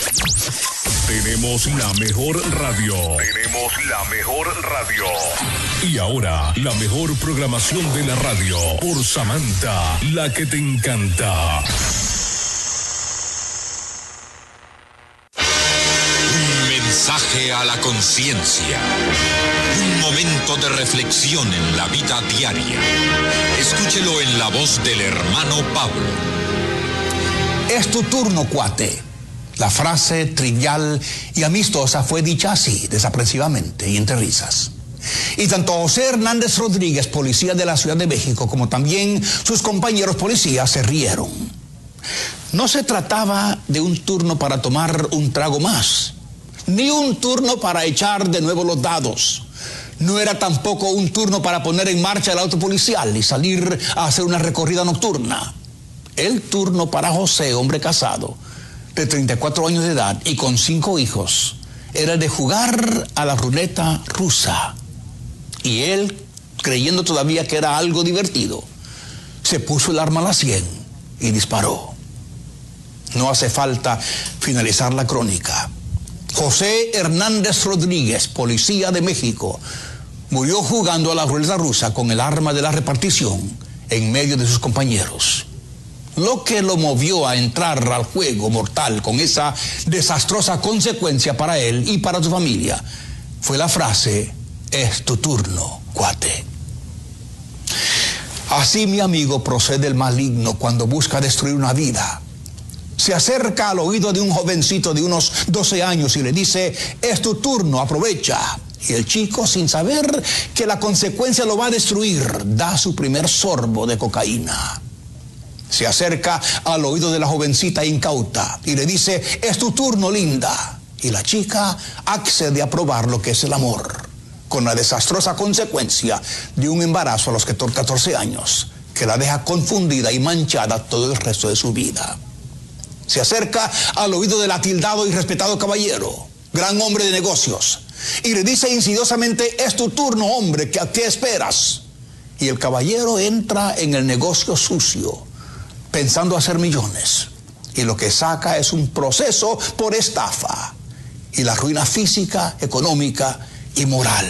Tenemos la mejor radio. Tenemos la mejor radio. Y ahora, la mejor programación de la radio por Samantha, la que te encanta. Un mensaje a la conciencia. Un momento de reflexión en la vida diaria. Escúchelo en la voz del hermano Pablo. Es tu turno, cuate. La frase trivial y amistosa fue dicha así, desaprensivamente y entre risas. Y tanto José Hernández Rodríguez, policía de la Ciudad de México, como también sus compañeros policías se rieron. No se trataba de un turno para tomar un trago más, ni un turno para echar de nuevo los dados. No era tampoco un turno para poner en marcha el auto policial y salir a hacer una recorrida nocturna. El turno para José, hombre casado, de 34 años de edad y con 5 hijos, era de jugar a la ruleta rusa. Y él, creyendo todavía que era algo divertido, se puso el arma a la 100 y disparó. No hace falta finalizar la crónica. José Hernández Rodríguez, policía de México, murió jugando a la ruleta rusa con el arma de la repartición en medio de sus compañeros. Lo que lo movió a entrar al juego mortal con esa desastrosa consecuencia para él y para su familia fue la frase: es tu turno, cuate. Así, mi amigo, procede el maligno cuando busca destruir una vida. Se acerca al oído de un jovencito de unos 12 años y le dice: es tu turno, aprovecha. Y el chico, sin saber que la consecuencia lo va a destruir, da su primer sorbo de cocaína. Se acerca al oído de la jovencita incauta y le dice: es tu turno, linda. Y la chica accede a probar lo que es el amor, con la desastrosa consecuencia de un embarazo a los 14 años, que la deja confundida y manchada todo el resto de su vida. Se acerca al oído del atildado y respetado caballero, gran hombre de negocios, y le dice insidiosamente: es tu turno, hombre, ¿qué esperas? Y el caballero entra en el negocio sucio, pensando hacer millones, y lo que saca es un proceso por estafa y la ruina física, económica y moral.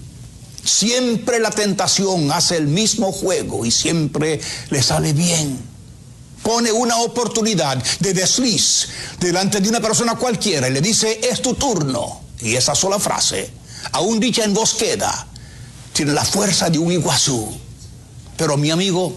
Siempre la tentación hace el mismo juego y siempre le sale bien. Pone una oportunidad de desliz delante de una persona cualquiera y le dice: es tu turno. Y esa sola frase, aún dicha en voz queda, tiene la fuerza de un iguazú. Pero, mi amigo,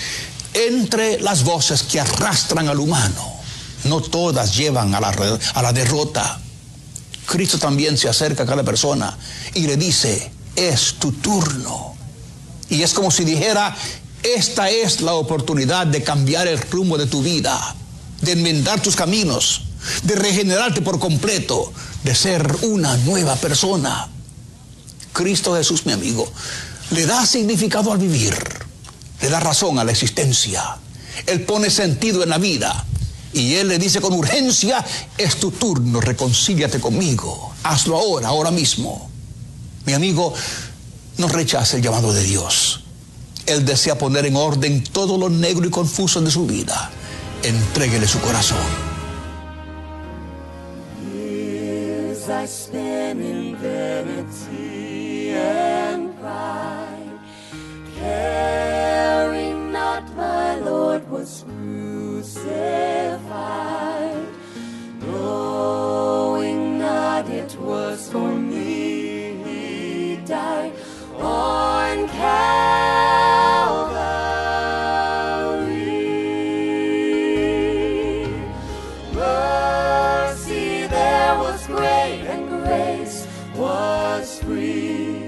entre las voces que arrastran al humano, no todas llevan a la derrota. Cristo también se acerca a cada persona y le dice: es tu turno. Y es como si dijera: esta es la oportunidad de cambiar el rumbo de tu vida, de enmendar tus caminos, de regenerarte por completo, de ser una nueva persona. Cristo Jesús, mi amigo, le da significado al vivir, le da razón a la existencia. Él pone sentido en la vida. Y Él le dice con urgencia: es tu turno, reconcíliate conmigo. Hazlo ahora mismo. Mi amigo, no rechace el llamado de Dios. Él desea poner en orden todo lo negro y confuso de su vida. Entréguele su corazón. Years I spent in vanity and pride, caring not my Lord was crucified, knowing not it was for me He died on Calvary. Mercy there was great and grace was free,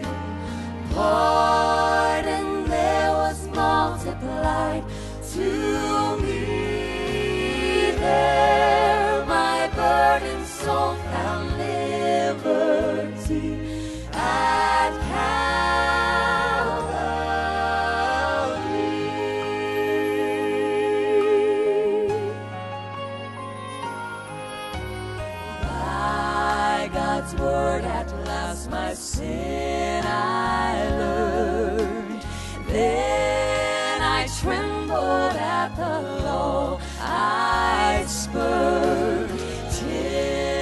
pardon there was multiplied to me. There my burdened soul found liberty at Calvary. By God's word at last my sin I learned. Then I trembled at the law I spurned, till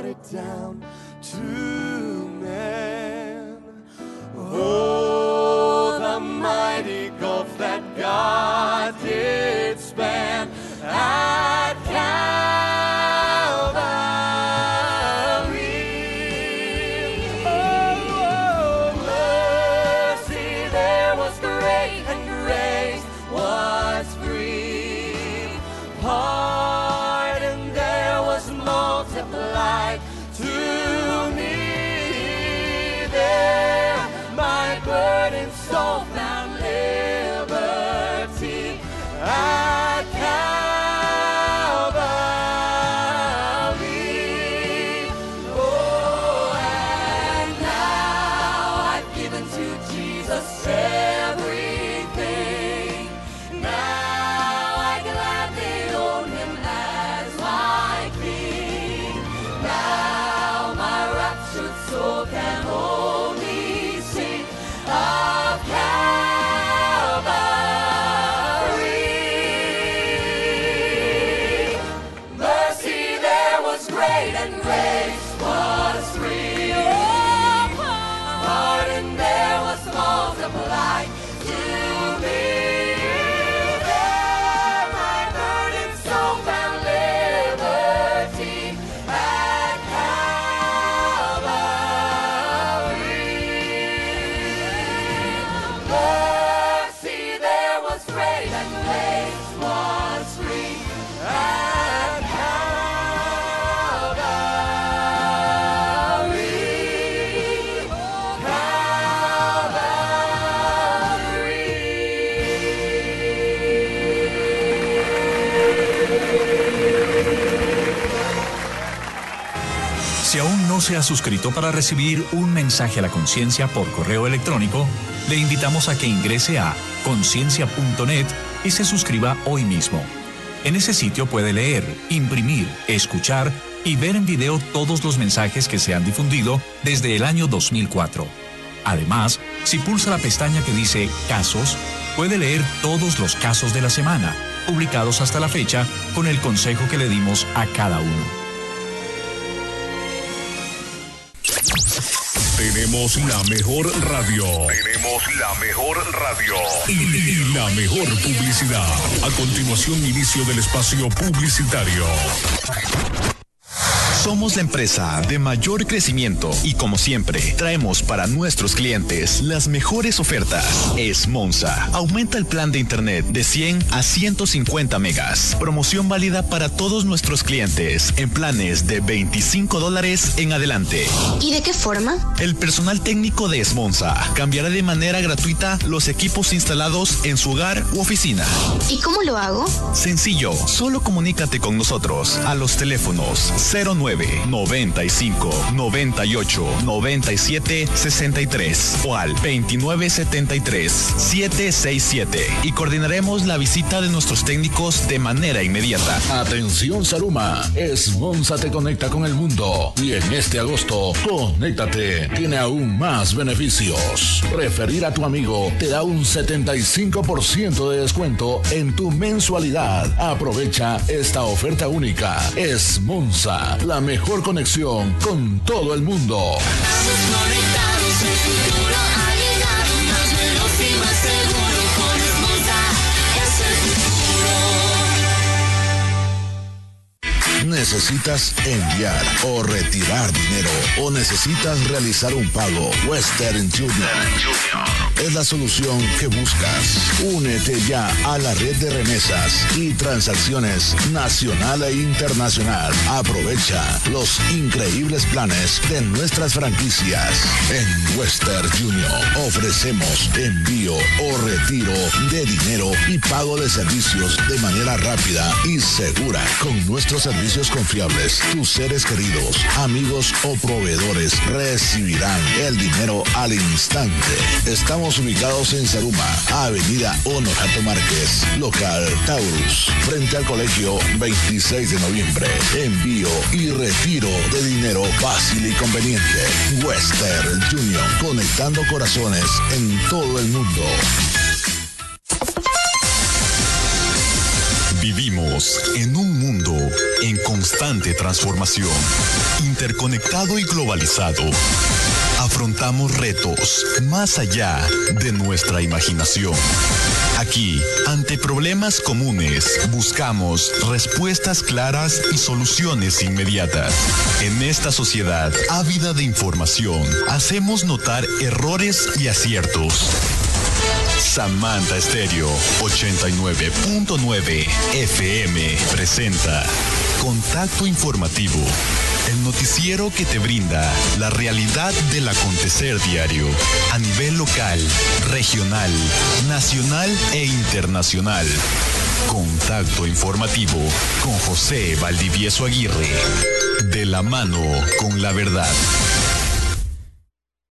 it down to men. Oh, the mighty gulf that God did span at Calvary. Oh, mercy there was great and grace was free. Pardon there was multiplied to me. There my burdened soul found liberty at Calvary. Oh, and now I've given to Jesus everything. Now I gladly own him as my king. Now my raptured soul can only sing of Calvary. Mercy there was great and grace was free. Oh, pardon there was multiplied to me. There my burdened soul found liberty at Calvary. Mercy there was great and grace was free at Calvary. Si aún no se ha suscrito para recibir un mensaje a la conciencia por correo electrónico, le invitamos a que ingrese a conciencia.net y se suscriba hoy mismo. En ese sitio puede leer, imprimir, escuchar y ver en video todos los mensajes que se han difundido desde el año 2004. Además, si pulsa la pestaña que dice Casos, puede leer todos los casos de la semana, publicados hasta la fecha, con el consejo que le dimos a cada uno. Tenemos la mejor radio. Tenemos la mejor radio. Y la mejor publicidad. A continuación, inicio del espacio publicitario. Somos la empresa de mayor crecimiento y, como siempre, traemos para nuestros clientes las mejores ofertas. Es Monza. Aumenta el plan de internet de 100 a 150 megas. Promoción válida para todos nuestros clientes en planes de $25 en adelante. ¿Y de qué forma? El personal técnico de Esmonza cambiará de manera gratuita los equipos instalados en su hogar u oficina. ¿Y cómo lo hago? Sencillo, solo comunícate con nosotros a los teléfonos 09 95 98 97 63 o al 29 73 767 y coordinaremos la visita de nuestros técnicos de manera inmediata. Atención Saruma, Esmonza te conecta con el mundo y en este agosto, Conéctate tiene aún más beneficios. Referir a tu amigo te da un 75% de descuento en tu mensualidad. Aprovecha esta oferta única. Esmonza, la mejor conexión con todo el mundo. Estamos conectados, el futuro ha llegado, más veloz y más seguro, con Esmonza es el futuro. ¿Necesitas enviar o retirar dinero o necesitas realizar un pago? Western Union es la solución que buscas. Únete ya a la red de remesas y transacciones nacional e internacional. Aprovecha los increíbles planes de nuestras franquicias. En Western Union ofrecemos envío o retiro de dinero y pago de servicios de manera rápida y segura. Con nuestros servicios confiables, tus seres queridos, amigos o proveedores recibirán el dinero al instante. Estamos ubicados en Saruma, Avenida Honorato Márquez, local Taurus, frente al colegio 26 de noviembre. Envío y retiro de dinero fácil y conveniente. Western Union, conectando corazones en todo el mundo. Vivimos en un mundo en constante transformación, interconectado y globalizado. Afrontamos retos más allá de nuestra imaginación. Aquí, ante problemas comunes, buscamos respuestas claras y soluciones inmediatas. En esta sociedad ávida de información, hacemos notar errores y aciertos. Samantha Stereo 89.9 FM presenta Contacto Informativo, el noticiero que te brinda la realidad del acontecer diario a nivel local, regional, nacional e internacional. Contacto Informativo con José Valdivieso Aguirre, de la mano con la verdad.